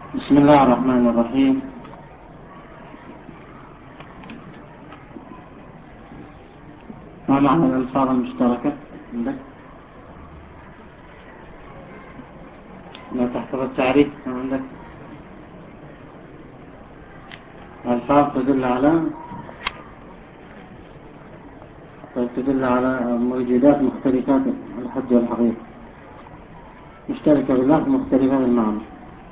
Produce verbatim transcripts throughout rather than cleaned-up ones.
بسم الله الرحمن الرحيم. ما معنى الألفاظ المشتركة عندك؟ لا تحفظ التعريف عندك. الألفاظ تدل على تدل على موجودات مختلفات الحد والحقيقة، مشتركة باللفظ مختلفة بالمعنى.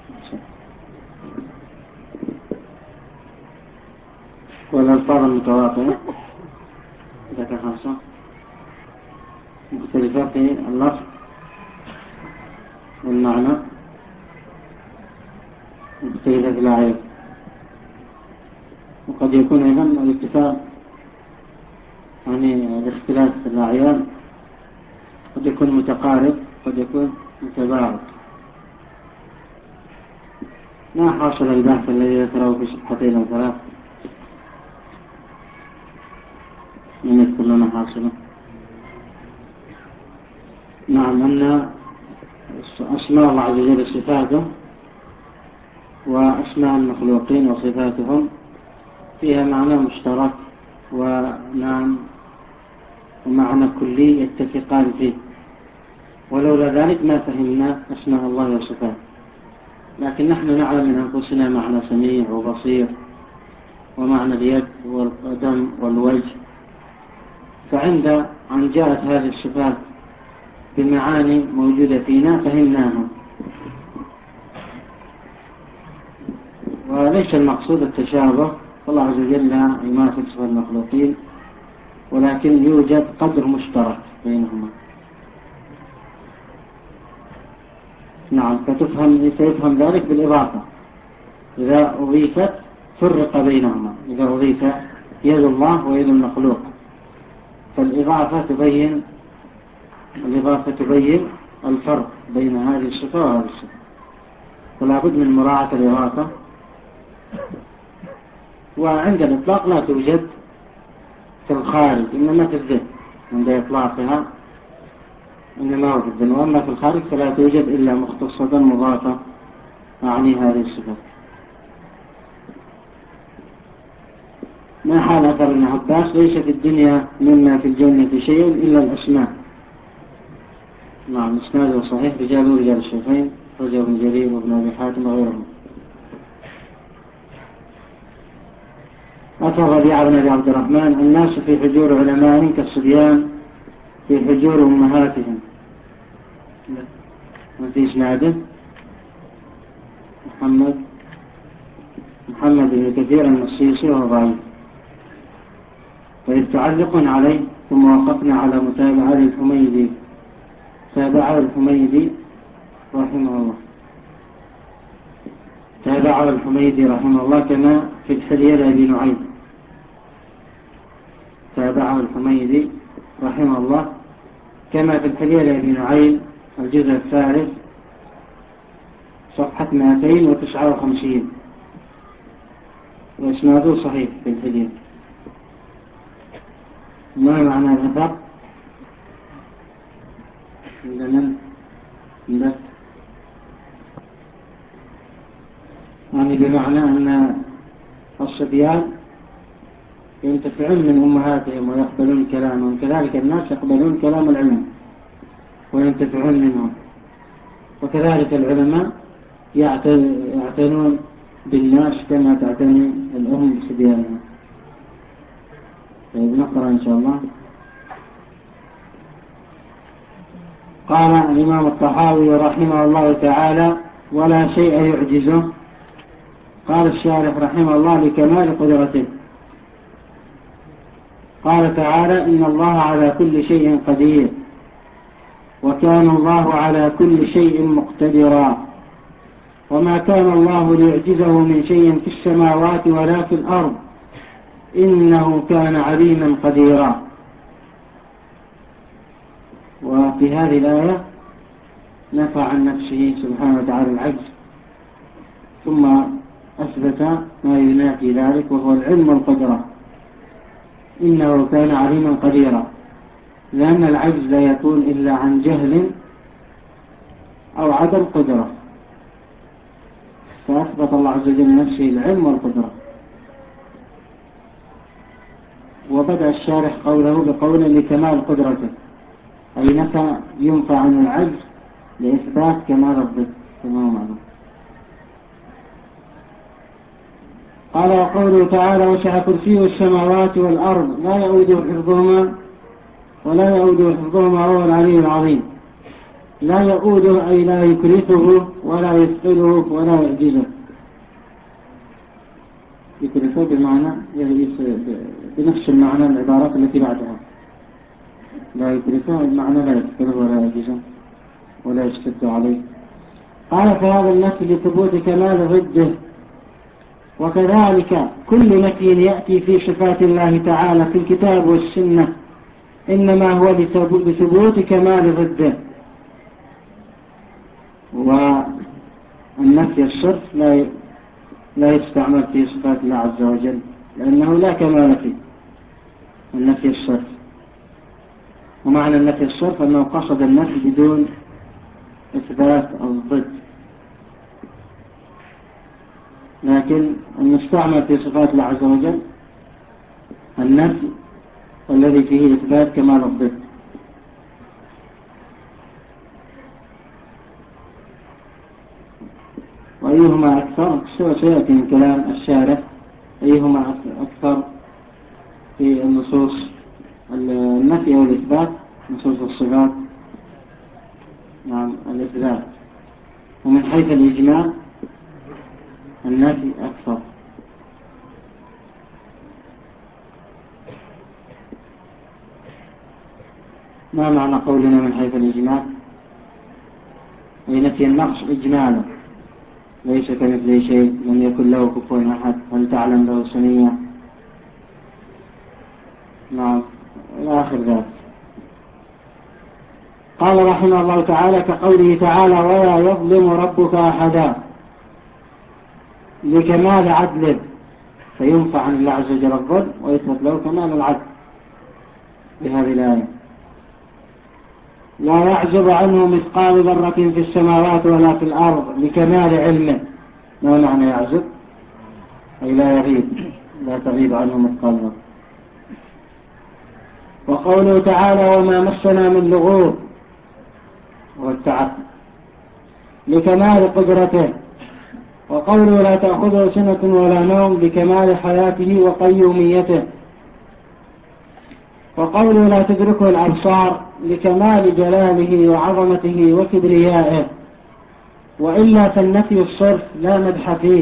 والألفاظ المتواطئة ذكر خمسة مختلفة في اللفظ والمعنى، مختلفة في الأعيان، وقد يكون أيضا الاتفاق، يعني الاختلاف في الأعيان قد يكون متقارب، قد يكون متباعد. ما حاصل البحث الذي ذكره في صفحتين أو ثلاث؟ من يذكر لنا حاصله؟ نعم، أن أسماء الله عز وجل صفاته وأسماء المخلوقين وصفاتهم فيها معنى مشترك ونعم ومعنى كلي يتفقان فيه، ولولا ذلك ما فهمنا أسماء الله وصفاته. لكن نحن نعلم من أنفسنا معنى سميع وبصير ومعنى اليد والقدم والوجه، فعند أن جاءت هذه الصفات بمعاني موجودة فينا فهمناها. وليس المقصود التشابه، والله عز وجل لا يماثل صفات المخلوقين، ولكن يوجد قدر مشترك بينهما. نعم، فتفهم سيفهم ذلك بالإضافة. إذا أضيفت فرق بينهما، إذا أضيف يد الله ويد المخلوق فالإضافة تبين الإضافة تبين الفرق بين هذه الصفة وهذه الصفة، فلا بد من مراعاة الإضافة. وعند الإطلاق لا توجد في الخارج، إنما في الذهن. عند إطلاقها إنما هو في الذهن، وأما في الخارج فلا توجد إلا مختصة مضافة أعني هذه الصفات. ما حال أثر ابن عباس؟ ليس في الدنيا مما في الجنة شيء إلا الأسماء. نعم، إسناده صحيح، رجاله رجال الشيخين، رجل بن جرير وابن أبي حاتم وغيرهم. أثر ربيعة بن أبي عبد الرحمن: الناس في حجور علمائهم كالصبيان في حجور أمهاتهم. ما في إسناده محمد محمد بن كثير النصيصي وهو ضعيف. طيب، تعلق عليه: ثم وقفنا على متابعة الحميدي، تابعه الحميدي رحمه الله تابعه الحميدي رحمه الله كما في الحلية لأبي نعيم. تابعه الحميدي رحمه الله كما في الحلية لأبي نعيم الجزء الثالث صفحة مئتين وتسعة وخمسين، وإسناده صحيح في الحلية. ما معنى الأثر؟ عندنا عندك يعني بمعنى أن الصبيان ينتفعون من أمهاتهم ويقبلون كلامهم، كذلك الناس يقبلون كلام العلم وينتفعون منهم، وكذلك العلماء يعتنون بالناس كما تعتني الأم بصبيانها. طيب، نقرأ إن شاء الله. قال الإمام الطحاوي رحمه الله تعالى: ولا شيء يعجزه. قال الشارح رحمه الله: لكمال قدرته. قال تعالى: إن الله على كل شيء قدير، وكان الله على كل شيء مقتدرا، وما كان الله ليعجزه من شيء في السماوات ولا في الأرض، إنه كان عليما قديرا. وفي هذه الآية نفى عن نفسه سبحانه وتعالى العجز، ثم أثبت ما ينافي ذلك وهو العلم والقدرة. إنه كان عليما قديرا، لأن العجز لا يكون إلا عن جهل أو عدم قدرة، فأثبت الله عز وجل لنفسه العلم والقدرة. وبدأ الشارح قوله بقوله لكمال قدرته، أي نفى ينفى عن العجز لإثبات كمال الضد كما هو معلوم. قال وقوله تعالى وسع كرسيه السماوات والأرض لا يؤوده حفظهما ولا يؤوده حفظهما وهو العلي العظيم. لا يؤوده أي لا يكرفه ولا يثقله ولا يعجزه. يكرفه بمعنى بنفس المعنى العبارات التي بعدها. لا يكرفه بمعنى لا يثقله ولا يعجزه ولا يشتد عليه. قال فهذا النفي لثبوت كمال ضده. وكذلك كل نفي يأتي في صفات الله تعالى في الكتاب والسنة إنما هو لثبوت كمال ضده. والنفي الصرف لا لا يستعمل في صفات الله عز وجل لأنه لا كمال فيه النفي الصرف. ومعنى النفي الصرف أنه قصد النفي بدون إثبات الضد، لكن المستعمل في صفات الله عز وجل النفي والذي فيه إثبات كمال الضد. وأيهما أكثر سيأتي من كلام الشارح أيهما أكثر في النصوص النفي أو الإثبات. نصوص الصفات نعم الإثبات، ومن حيث الإجمال النفي أكثر. ما معنى قولنا من حيث الإجمال؟ أي نفي النقص إجمالا، ليس كمثله شيء، لم يكن له كفوا أحد، هل تعلم له سمية، نعم إلى آخر ذلك. قال رحمه الله تعالى كقوله تعالى ولا يظلم ربك أحدا لكمال عدله، فينفع عن الله عز وجل الظلم ويثبت له كمال العدل بهذه الآية. لا يعزب عنه مثقال ذرة في السماوات ولا في الأرض لكمال علمه. ما معنى يعزب؟ أي لا يغيب، لا تغيب عنه مثقال ذرة. وقوله تعالى وما مسنا من لغوب والتعب لكمال قدرته. وقوله لا تأخذه سنة ولا نوم لكمال حياته وقيوميته. وقوله لا تدركه الأبصار لكمال جلاله وعظمته وكبريائه. وإلا فالنفي الصرف لا مدح فيه.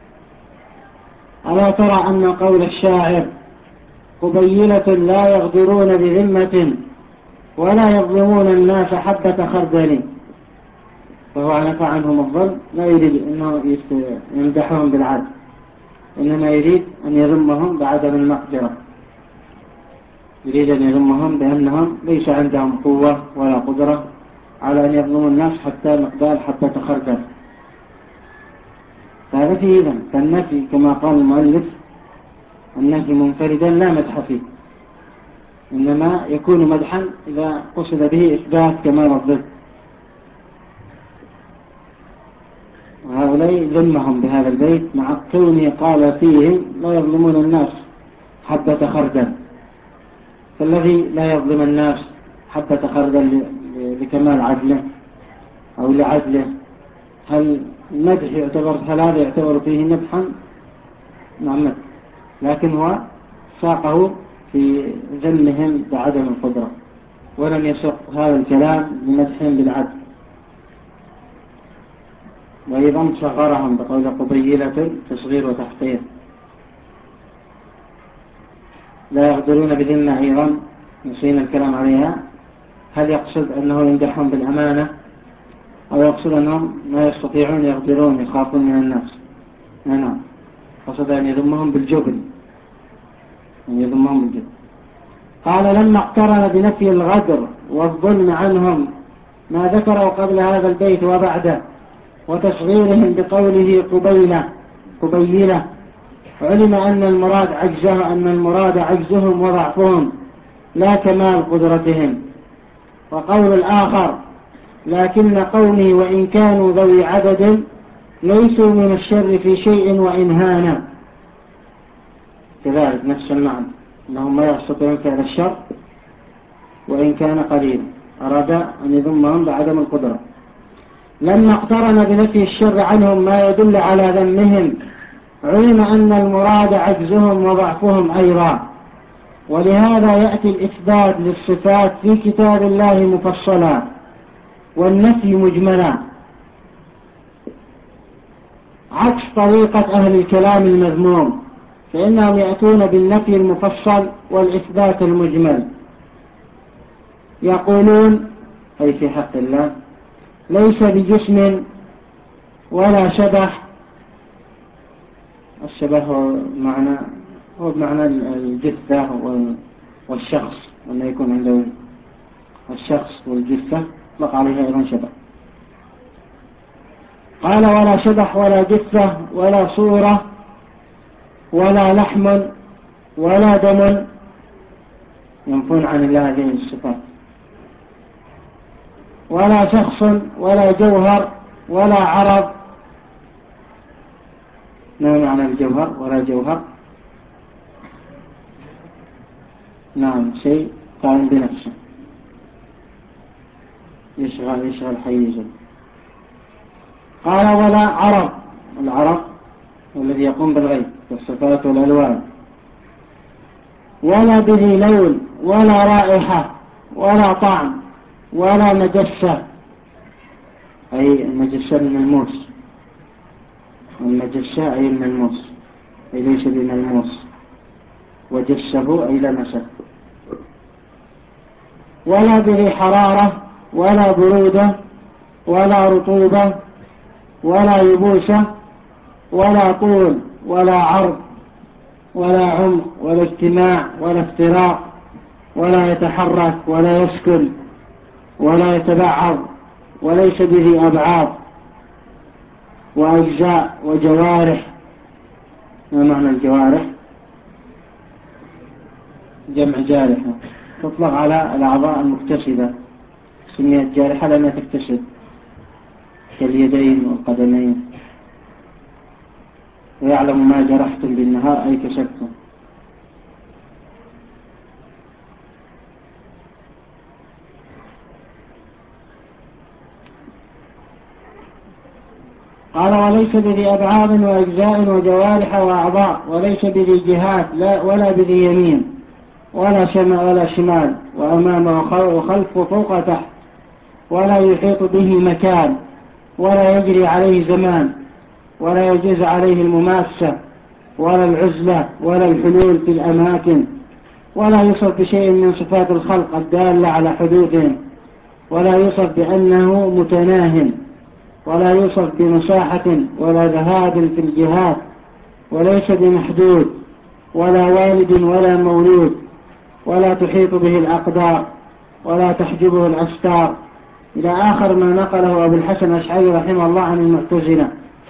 ألا ترى أن قول الشاعر قبيلة لا يغدرون بذمة ولا يظلمون الناس حبة خردل، فهو نفى عنهم الظلم، لا يريد أنه يمدحهم بالعدل، إنما يريد أن يذمهم بعدم المقدرة، يريد أن يذمهم بأنهم ليس عندهم قوة ولا قدرة على أن يظلموا الناس حتى مقدار حبة خردل. فهذا فيه إذن فالنفي كما قال المؤلف النفي منفردا لا مدح فيه، إنما يكون مدحا إذا قصد به إثبات كمال الضد. وهؤلاء ذمهم بهذا البيت مع كونه قال فيهم لا يظلمون الناس حبة خردل. فالذي لا يظلم الناس حبة خردل لكمال عدله أو لعدله، هل المدح يعتبر هل هذا يعتبر فيه مدحا؟ نعم، لكن هو ساقه في ذمهم بعدم القدرة، ولم يسق هذا الكلام لمدحهم بالعدل. وأيضا صغرهم بقول قبيلة تصغير وتحقير. لا يغدرون بذمة أيضا نسينا الكلام عليها، هل يقصد أنه يمدحهم بالأمانة أو يقصد أنهم ما يستطيعون يغدرون يخافون من الناس؟ نعم، قصد أن يذمهم بالجبن، أن يذمهم بالجبن. قال لما اقترن بنفي الغدر والظلم عنهم ما ذكره قبل هذا البيت وبعده وتصغيرهم بقوله قبيلة قبيلة علم أن المراد عجزه أن المراد عجزهم وضعفهم لا كمال قدرتهم. وقول الآخر لكن قومي وإن كانوا ذوي عدد ليسوا من الشر في شيء وإن هانا، كذلك نفس المعنى، أنهم ما يستطيعون فعل الشر وإن كان قليلا، أراد أن يذمهم بعدم القدرة. لما اقترن بنفي الشر عنهم ما يدل على ذمهم، علم أن المراد عجزهم وضعفهم أيضا، ولهذا يأتي الإثبات للصفات في كتاب الله مفصلا والنفي مجملا، عكس طريقة أهل الكلام المذموم، فإنهم يأتون بالنفي المفصل والإثبات المجمل. يقولون أي في حق الله ليس بجسم ولا شبه. الشبه هو معنى هو بمعنى الجثة والشخص، أنه يكون عنده الشخص والجثة يطلق عليها أيضا شبه. قال ولا شبح ولا جثة ولا صورة ولا لحم ولا دم، ينفون عن الله هذه الصفات. ولا شخص ولا جوهر ولا عرض. ما معنى الجوهر ولا جوهر؟ نعم، شيء قائم بنفسه يشغل يشغل حيزه. قال ولا عرض، العرض الذي يقوم بالغيب والصفات والألوان. ولا به لون ولا رائحة ولا طعم ولا مجسة، أي المجسة الملموس، المجسة أي الملموس، أي ليس بملموس، وجسه أي لمسه. ولا به حرارة ولا برودة ولا رطوبة ولا يبوسة ولا طول ولا عرض ولا عمق ولا اجتماع ولا افتراق، ولا يتحرك ولا يسكن ولا يتبعض، وليس به أبعاض وأجزاء وجوارح. ما معنى الجوارح؟ جمع جارحة، تطلق على الأعضاء المكتسبة، سميت جارحة لأنها تكتسب، كاليدين والقدمين. ويعلم ما جرحتم بالنهار أي كسبتم. قال وليس بذي أبعاض وأجزاء وجوارح وأعضاء، وليس بذي جهات لا ولا بذي يمين ولا شمال ولا شمال، وأمام وخلف وفوق وتحت، ولا يحيط به مكان، ولا يجري عليه زمان، ولا يجوز عليه المماسة ولا العزلة ولا الحلول في الأماكن، ولا يوصف بشيء من صفات الخلق الدالة على حدوثهم، ولا يوصف بأنه متناه، ولا يوصف بمساحة ولا ذهاب في الجهات، وليس بمحدود ولا والد ولا مولود، ولا تحيط به الأقدار ولا تحجبه الأستار، إلى آخر ما نقله أبو الحسن الأشعري رحمه الله عن المعتزلة،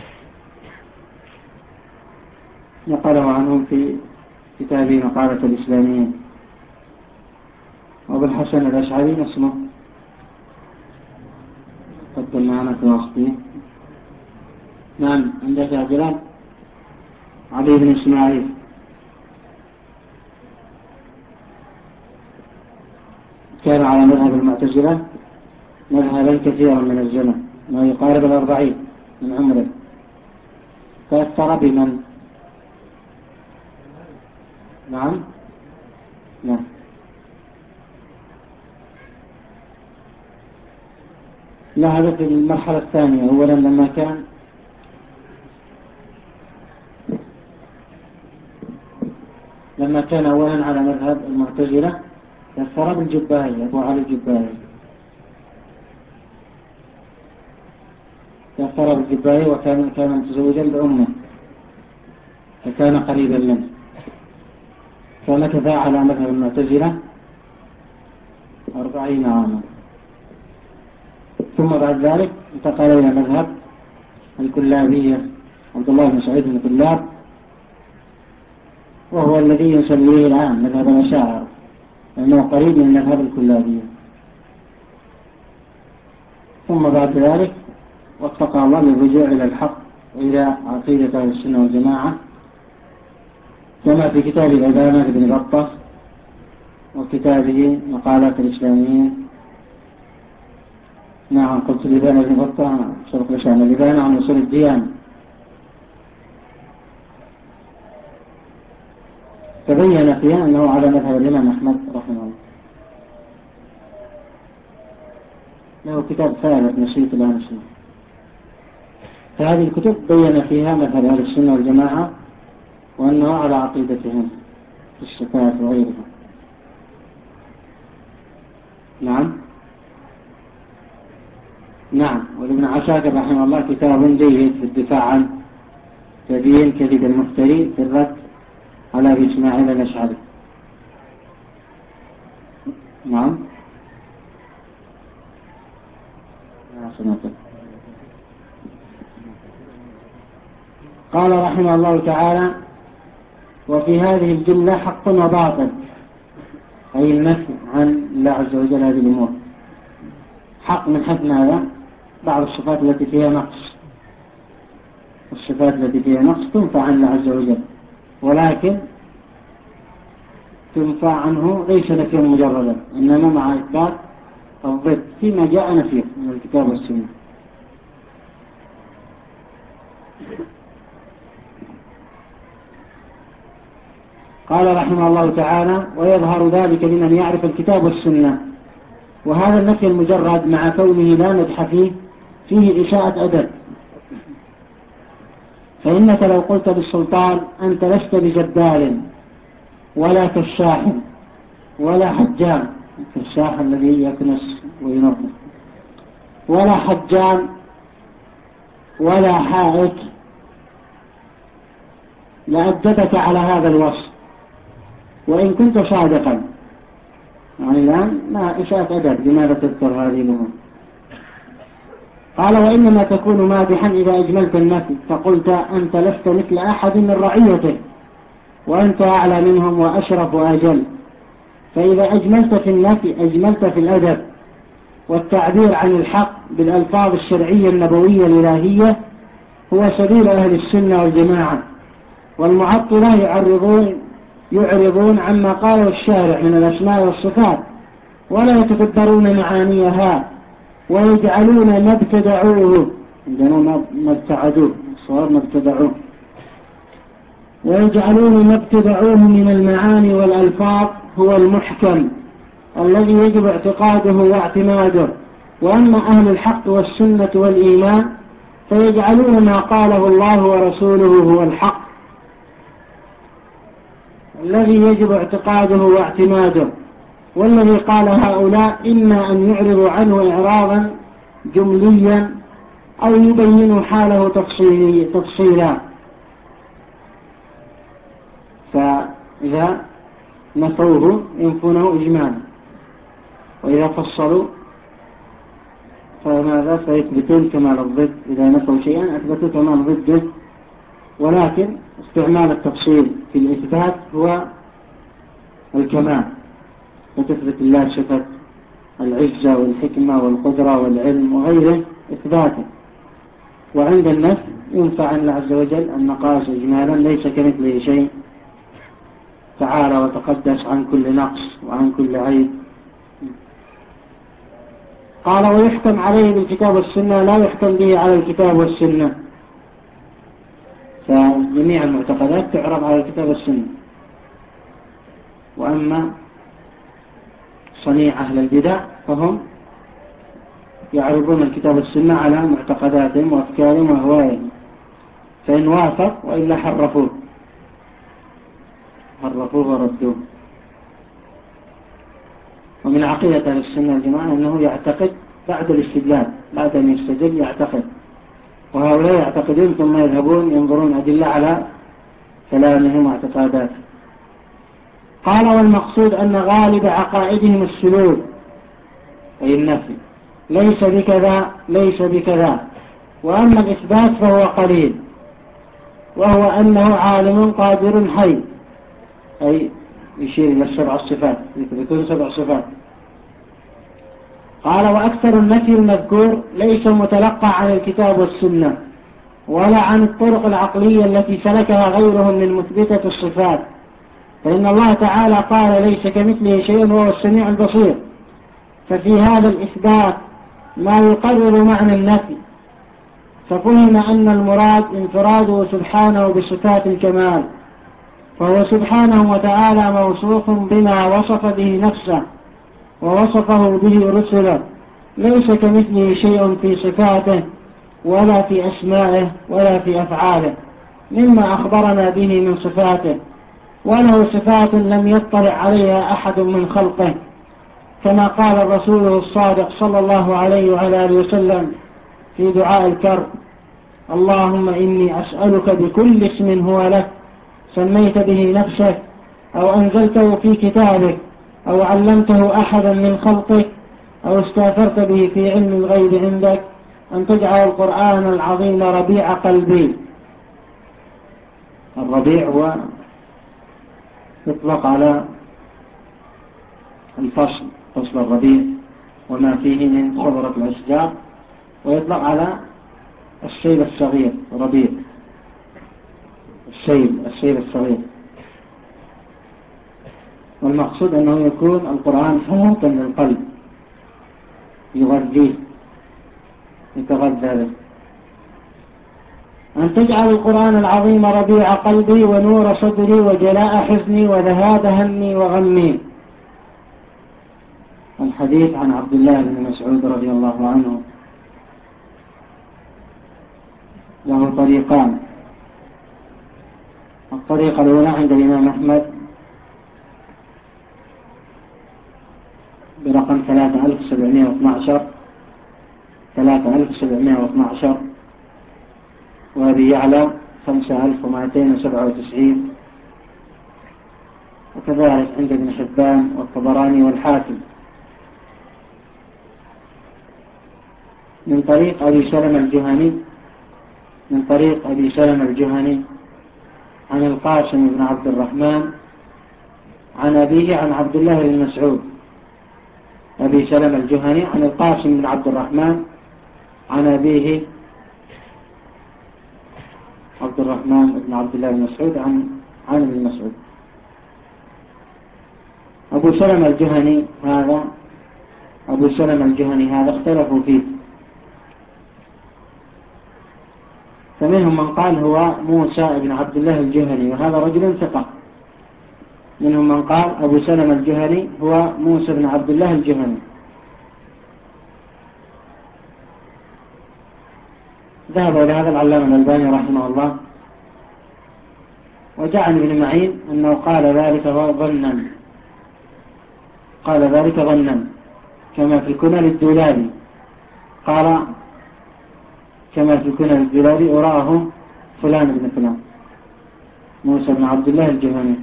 نقله عنهم في كتابه مقالة الإسلاميين. أبو الحسن الأشعري اسمه قدم معنا في وصفه. نعم، عندك يا جلال علي بن إسماعيل. كان على مذهب المعتزلة مذهبا كثيرا من الزمن، ما يقارب الأربعين من عمره. تأثر بمن؟ نعم لا لا هذا في المرحلة الثانية. أولا لما كان لما كان أولا على مذهب المعتزلة تأثر بالجبائي، أبو علي الجبائي تأثر بالجبائي، وكان كان متزوجا بأمه فكان قريبا منه، فمكث على مذهب المعتزلة أربعين عاما، ثم بعد ذلك انتقل إلى مذهب الكلابية عبد الله بن سعيد بن كلاب، وهو الذي يسميه الآن مذهب الأشاعرة، لأنه قريب من مذهب الكلابية. ثم بعد ذلك وفق الله للرجوع إلى الحق إلى عقيدة أهل السنة والجماعة كما في كتاب الإبانة لابن بطة وكتابه مقالات الإسلاميين. نعم قلت الإبانة لابن بطة شرط لشان الإبانة عن أصول الديانة، تبين فيها أنه على مذهب الإمام أحمد رحمه الله. له كتاب ثالث نشيط الآن السنة، فهذه الكتب بين فيها مذهب أهل السنة والجماعة وأنه على عقيدتهم في الصفات وغيرها. نعم نعم ولابن عساكر رحمه الله كتاب جيد في الدفاع عن تبيين كذب المفتري في الرد على أبي إسماعيل الأشعري. نعم قال رحمه الله تعالى: وفي هذه الجملة حق وباطل، أي النفي عن الله عز وجل هذه الأمور. حق من حيث ماذا؟ بعض الصفات التي فيها نقص، الصفات التي فيها نقص تنفع عن الله عز وجل، ولكن تنفع عنه ليس نفيا مجردا، إنما مع إثبات الضد فيما جاء نفيه من الكتاب والسنة. قال رحمه الله تعالى: ويظهر ذلك لمن يعرف الكتاب والسنة. وهذا النفي المجرد مع كونه لا مدح فيه فيه إشاءة أدب، فإنك لو قلت للسلطان: أنت لست بجدال ولا كشاح ولا حجام، الكشاح الذي يكنس وينظف، ولا حجام ولا حائك، لأدبك على هذا الوصف وإن كنت صادقا. يعني الآن ما إشاءة أدب، لماذا تذكر هذه الأمور؟ قال: وإنما تكون مادحا إذا أجملت النفي فقلت: أنت لست مثل أحد من رعيته وأنت أعلى منهم وأشرف وأجل. فإذا أجملت في النفي أجملت في الأدب والتعبير عن الحق بالألفاظ الشرعية النبوية الإلهية هو سبيل أهل السنة والجماعة. والمعطلة يعرضون يعرضون عما قاله الشارع من الأسماء والصفات ولا يتدبرون معانيها ويجعلون ما ابتدعوه، عندنا ما ابتعدوه الصواب ما ابتدعوه، ويجعلون ما ابتدعوه من المعاني والألفاظ هو المحكم الذي يجب اعتقاده واعتماده. وأما أهل الحق والسنة والإيمان فيجعلون ما قاله الله ورسوله هو الحق الذي يجب اعتقاده واعتماده، والذي قال هؤلاء إما أن يعرضوا عنه إعراضا جمليا أو يبينوا حاله تفصيلا. فإذا نفوه ينفونه إجمالا، وإذا فصلوا فماذا؟ فيثبتون كمال الضد. إذا نفوا شيئا أثبتوا كمال ضده، ولكن استعمال التفصيل في الإثبات هو الكمال، فتثبت الله صفة العزة والحكمة والقدرة والعلم وغيره إثباته. وعند النفي ينفع عن الله عز وجل النقاص إجمالا، ليس كمثله شيء، تعالى وتقدس عن كل نقص وعن كل عيب. قال: ويحكم عليه بالكتاب والسنة لا يحكم به على الكتاب والسنة. فجميع المعتقدات تعرض على الكتاب والسنة، وأما صنيع أهل البدع فهم يعرضون الكتاب والسنة على معتقداتهم وأفكارهم وأهوائهم، فإن وافق وإلا حرفوه حرفوه وردوه. ومن عقيدة أهل السنة والجماعة أنه يعتقد بعد الاستدلال، بعد أن يستدل يعتقد، وهؤلاء يعتقدون ثم يذهبون ينظرون أدلة على كلامهم واعتقاداتهم. قال: والمقصود أن غالب عقائدهم السلوك أي النفي، ليس بكذا ليس بكذا. وأما الإثبات فهو قليل، وهو أنه عالم قادر حي، أي يشير إلى السبع الصفات، يثبتون سبع صفات. قال: وأكثر النفي المذكور ليس متلقى عن الكتاب والسنة، ولا عن الطرق العقلية التي سلكها غيرهم من مثبتة الصفات، فإن الله تعالى قال ليس كمثله شيء وهو السميع البصير، ففي هذا الإثبات ما يقرر معنى النفي، ففهم أن المراد انفراده سبحانه بصفات الكمال، فهو سبحانه وتعالى موصوف بما وصف به نفسه ووصفه به رسله، ليس كمثله شيء في صفاته ولا في أسمائه ولا في أفعاله مما أخبرنا به من صفاته، وله صفات لم يطلع عليها أحد من خلقه، كما قال رسوله الصادق صلى الله عليه وعلى آله وسلم في دعاء الكرب: اللهم إني أسألك بكل اسم هو لك سميت به نفسك أو أنزلته في كتابك أو علمته أحدا من خلقك أو استأثرت به في علم الغيب عندك أن تجعل القرآن العظيم ربيع قلبي. الربيع هو يطلق على الفصل، فصل الربيع وما فيه من خضرة الأشجار، ويطلق على الشيب الصغير ربيع، الشيب الشيب الصغير. والمقصود أنه يكون القرآن حياة للقلب يغذيه يتغذى به. أن تجعل القرآن العظيم ربيع قلبي ونور صدري وجلاء حزني وذهاب همي وغمي. الحديث عن عبد الله بن مسعود رضي الله عنه له طريقان. الطريقة الأولى عند الإمام أحمد برقم ثلاثة آلاف وسبعمائة واثني عشر ثلاثة آلاف وسبعمائة واثني عشر، وأبي يعلى خمسة آلاف ومئتين وسبعة وتسعين، وكذلك عند ابن حبان والطبراني والحاكم من طريق أبي سلمة الجهني من طريق أبي سلمة الجهني عن القاسم بن عبد الرحمن عن أبيه عن عبد الله بن مسعود. أبي سلمة الجهني عن القاسم بن عبد الرحمن عن أبيه عبد الرحمن بن عبد الله بن مسعود عن عن ابن مسعود. أبو سلمة الجهني هذا أبو سلمة الجهني هذا اختلفوا فيه، فمنهم من قال هو موسى بن عبد الله الجهني وهذا رجل ثقة، منهم من قال أبو سلمة الجهني هو موسى بن عبد الله الجهني. ذهب إلى هذا العلامة الألباني رحمه الله، وجعل ابن معين أنه قال ذلك ظنا قال ذلك ظنا كما في الكنى للدولابي، قال كما في الكنى للدولابي أراه فلان بن فلان موسى بن عبد الله الجهني.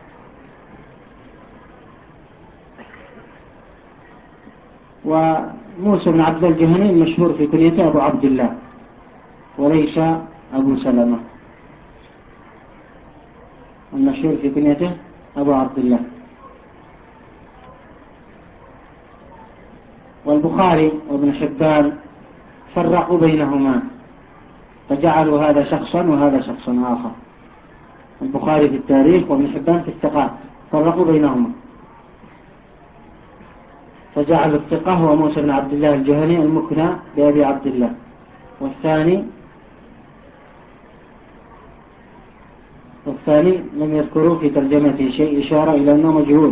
وموسى بن عبد الله الجهني المشهور في كنيته أبو عبد الله وليس أبو سلمة، المشهور في كنيته أبو عبد الله. والبخاري وابن حبان فرقوا بينهما فجعلوا هذا شخصا وهذا شخصا آخر. البخاري في التاريخ وابن حبان في الثقات فرقوا بينهما فجعلوا الثقة هو موسى بن عبد الله الجهني المكنى بأبي عبد الله، والثاني والثاني لم يذكروا في ترجمته شيء إشارة إلى أنه مجهول.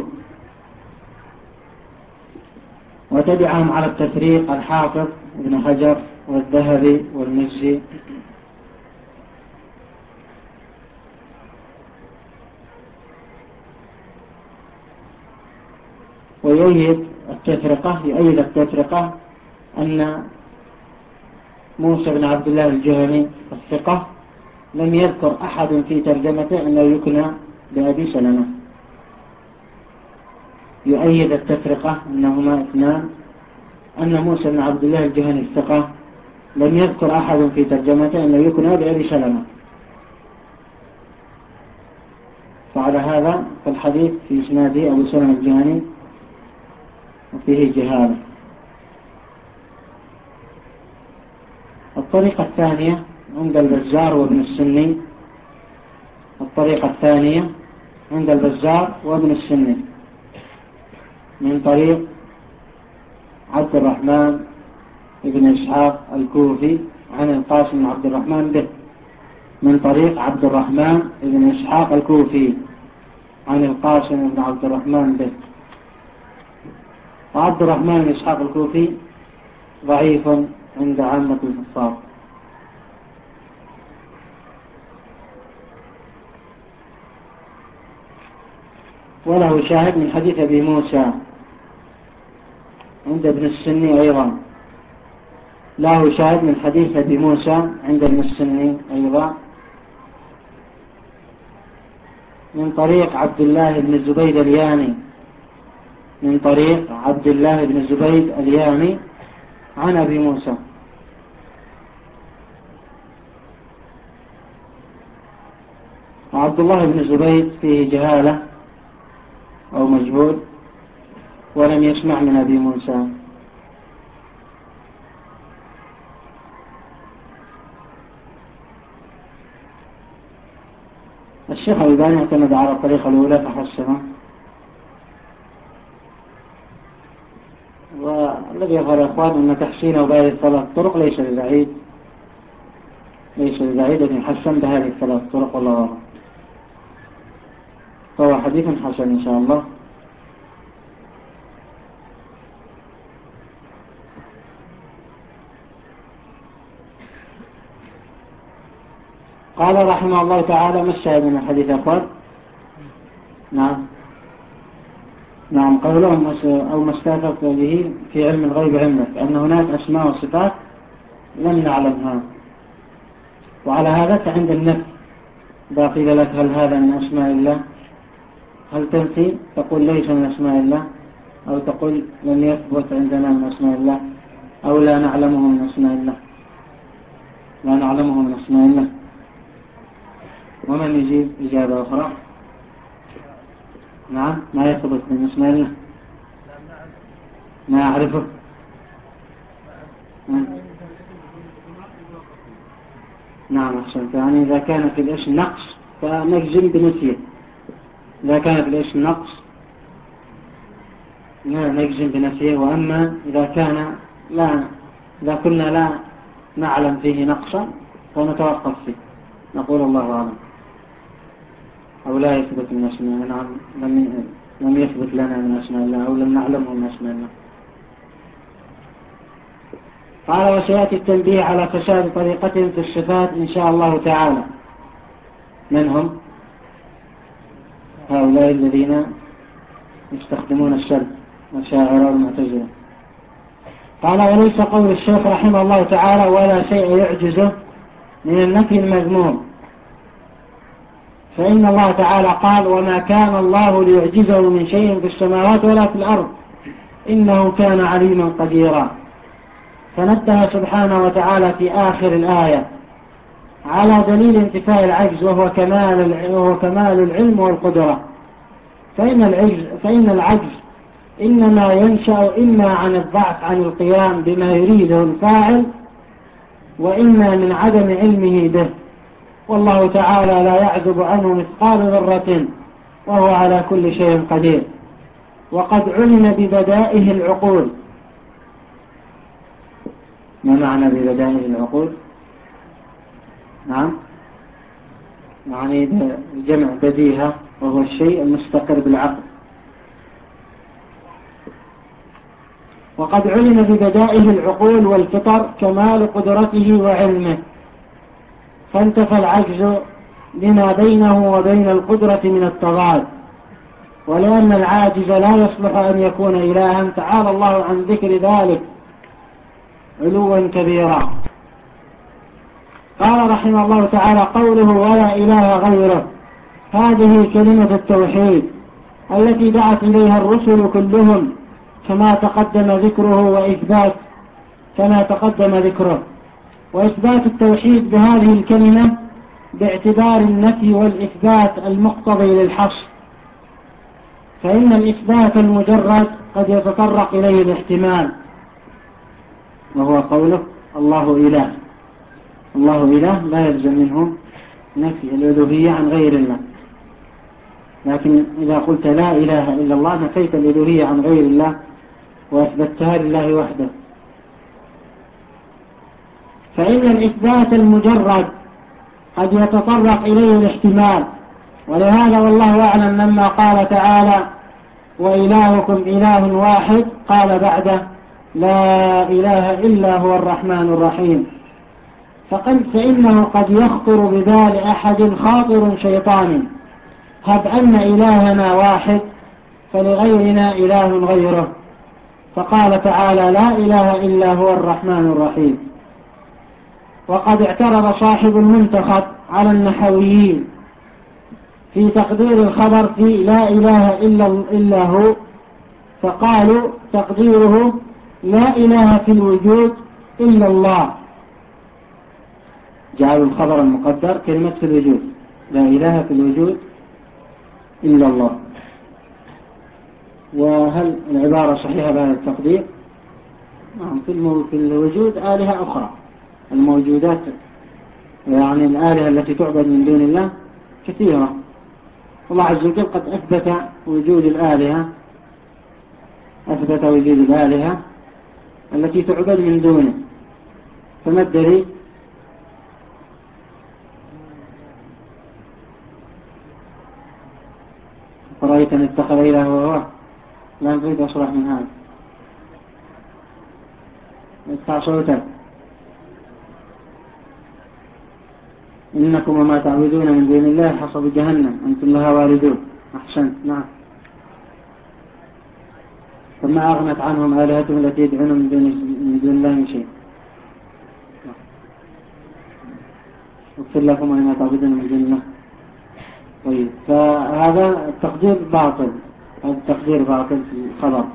وتبعهم على التفريق الحافظ ابن حجر والذهبي والمجزي. ويؤيد التفرقة يؤيد التفرقة أن موسى بن عبد الله الجهني الثقة لم يذكر أحد في ترجمته أنه يكنى بأبي سلمة. يؤيد التفرقة أنهما اثنان أن موسى بن عبد الله الجهني الثقة لم يذكر أحد في ترجمته أنه يكنى بأبي سلمة. فعلى هذا فالحديث في إسناده أبو سلمة الجهني وفيه جهالة. الطريقة الثانية عند البزار وابن السني. الطريقة الثانية عند البزار وابن السني من طريق عبد الرحمن بن إسحاق الكوفي عن القاسم بن عبد الرحمن به، من طريق عبد الرحمن بن إسحاق الكوفي عن القاسم بن عبد الرحمن به. وعبد الرحمن بن إسحاق الكوفي ضعيف عند عامة الحفاظ. وله شاهد من حديث أبي موسى عند ابن السني أيضا، له شاهد من حديث أبي موسى عند ابن السني أيضا من طريق عبد الله بن الزبيد اليامي، من طريق عبد الله بن الزبيد اليامي عن أبي موسى. وعبد الله بن الزبيد فيه جهالة أو مجهول ولم يسمع من أبي موسى. الشيخ الألباني اعتمد على الطريقة الأولى فحسنه، والذي يظهر يا إخوان أن تحسينه بهذه الثلاث طرق ليس ببعيد، ليس ببعيد أن يحسن بهذه الثلاث طرق، والله أعلم. فهو حديث حسن إن شاء الله. قال رحمه الله تعالى: ما الشاهد من الحديث يا أخوان؟ نعم نعم قولهم أو ما استاثرت به في علم الغيب عندك أن هناك أسماء وصفات لم نعلمها، وعلى هذا فعند النفي إذا قيل لك هل هذا من أسماء الله، هل تنفي تقول ليس من أسماء الله، أو تقول لم يثبت عندنا من أسماء الله، أو لا نعلمه من أسماء الله، لا نعلمه من أسماء الله. ومن يجيب إجابة أخرى؟ نعم ما يثبت من أسماء الله، ما أعرفه. نعم أحسنت، يعني إذا كان في الاسم نقص فنجزم بنفيه، إذا كان في الاسم نقص نجزم بنفيه، وأما إذا كان لا إذا كنا لا نعلم فيه نقصا فنتوقف فيه، نقول الله أعلم، أو لا يثبت من أسماء. نعم لم لم يثبت لنا من أسماء الله، أو لم نعلمه من أسماء الله. قال: وسيأتي التنبيه على فساد طريقتهم في الصفات إن شاء الله تعالى. من هم هؤلاء الذين يستخدمون الشرك، الأشاعرة والمعتزلة؟ قال: وليس قول الشيخ رحمه الله تعالى ولا شيء يعجزه من النفي المذموم، فإن الله تعالى قال: وما كان الله ليعجزه من شيء في السماوات ولا في الأرض إنه كان عليما قديرا. فنبه سبحانه وتعالى في آخر الآية على دليل انتفاء العجز، وهو كمال وهو كمال العلم والقدرة. فإن العجز فإن العجز إنما ينشأ إما عن الضعف عن القيام بما يريده الفاعل، وإما من عدم علمه به، والله تعالى لا يعزب عنه مثقال ذرة وهو على كل شيء قدير. وقد علم ببدائه العقول. ما معنى ببدائه العقول؟ نعم يعني جمع بديهة، وهو الشيء المستقر بالعقل. وقد علم ببدائه العقول والفطر كمال قدرته وعلمه، فانتفى العجز لما بينه وبين القدرة من التضاد. ولأن العاجز لا يصلح أن يكون إلها تعالى الله عن ذكر ذلك علوا كبيرا. قال رحمه الله تعالى: قوله ولا إله غيره، هذه كلمة التوحيد التي دعت إليها الرسل كلهم، كما تقدم ذكره وإثبات كما تقدم ذكره وإثبات التوحيد بهذه الكلمة باعتبار النفي والإثبات المقتضي للحصر، فإن الإثبات المجرد قد يتطرق إليه الاحتمال، وهو قوله الله إله، الله إله لا يلزم منه نفي الألوهية عن غير الله. لكن إذا قلت لا إله إلا الله نفيت الألوهية عن غير الله وأثبتها لله وحده. فإن الإثبات المجرد قد يتطرق إليه الاحتمال، ولهذا والله أعلم لما قال تعالى وإلهكم إله واحد قال بعده لا إله إلا هو الرحمن الرحيم، فقد فإنه قد يخطر ببال أحد خاطر شيطاني هب أن إلهنا واحد فلغيرنا إله غيره، فقال تعالى لا إله إلا هو الرحمن الرحيم. وقد اعترض صاحب المنتخب على النحويين في تقدير الخبر في لا إله إلا هو، فقالوا تقديره لا إله في الوجود إلا الله، جعلوا الخبر المقدر كلمة في الوجود، لا إله في الوجود إلا الله. وهل العبارة صحيحة بهذا التقدير؟ نعم، في الوجود آلهة أخرى، الموجودات يعني الآلهة التي تعبد من دون الله كثيرة، الله عز وجل قد أثبت وجود الآلهة أثبت وجود الآلهة التي تعبد من دونه، فما الدليل؟ فرأيت أن اتخذ إله وهو لا نريد أصرح من هذا ادفع صوتك إنكم وما تعبدون من دون الله حصب جهنم أنتم لها واردون. أحسنت. نعم. فما أغنت عنهم آلهتهم التي يدعون من دون من دون الله من شيء. اغفر لكم وما تعبدون من دون الله. طيب، فهذا التقدير باطل، هذا التقدير باطل في الخبر.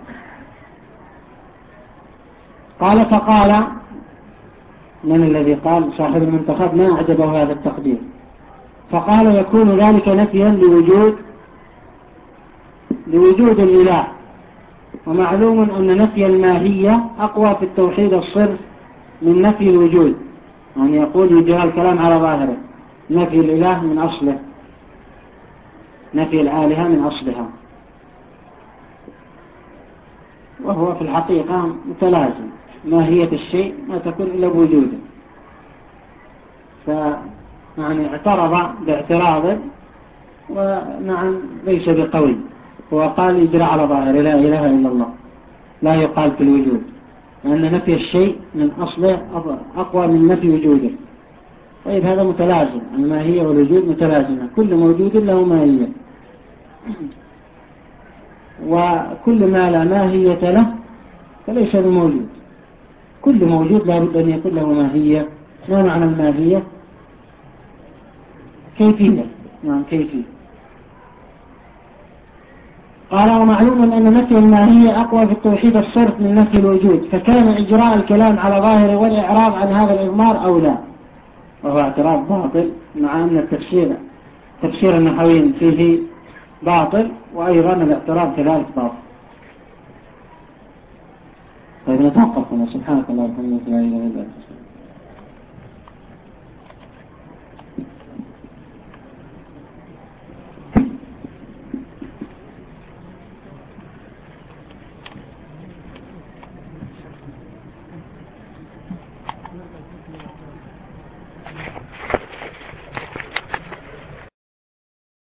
قال فقال من الذي قال صاحب المنتخب ما أعجبه هذا التقدير، فقال يكون ذلك نفيا لوجود لوجود الإله، ومعلوم أن نفي الماهية أقوى في التوحيد الصرف من نفي الوجود، يعني يقول يجرى الكلام على ظاهره، نفي الإله من أصله، نفي الآلهة من أصلها، وهو في الحقيقة متلازم، ماهية الشيء ما تكون إلا بوجوده. فيعني اعترض باعتراض ونعم ليس بقوي، هو قال يجرى على ظاهر لا إله إلا الله، لا يقال في الوجود، لأن نفي الشيء من أصله أقوى من نفي وجوده. طيب هذا متلازم، الماهية والوجود متلازمة، كل موجود له ماهية، وكل ما لا ماهية له فليس بموجود. كل موجود لا بد أن يكون له ماهية. ما معنى الماهية؟ كيفية. نعم، كيفية. قال ومعلوم أن نفي الماهية أقوى في التوحيد الصرف من نفي الوجود، فكان إجراء الكلام على ظاهره والإعراض عن هذا الإضمار أولى، وهو اعتراض باطل، مع أن التفسير تفسير النحويين فيه باطل، وأيضا الاعتراض كذلك باطل. طيب نتوقف هنا. سبحانك اللهم وبحمدك لا إله إلا أنت.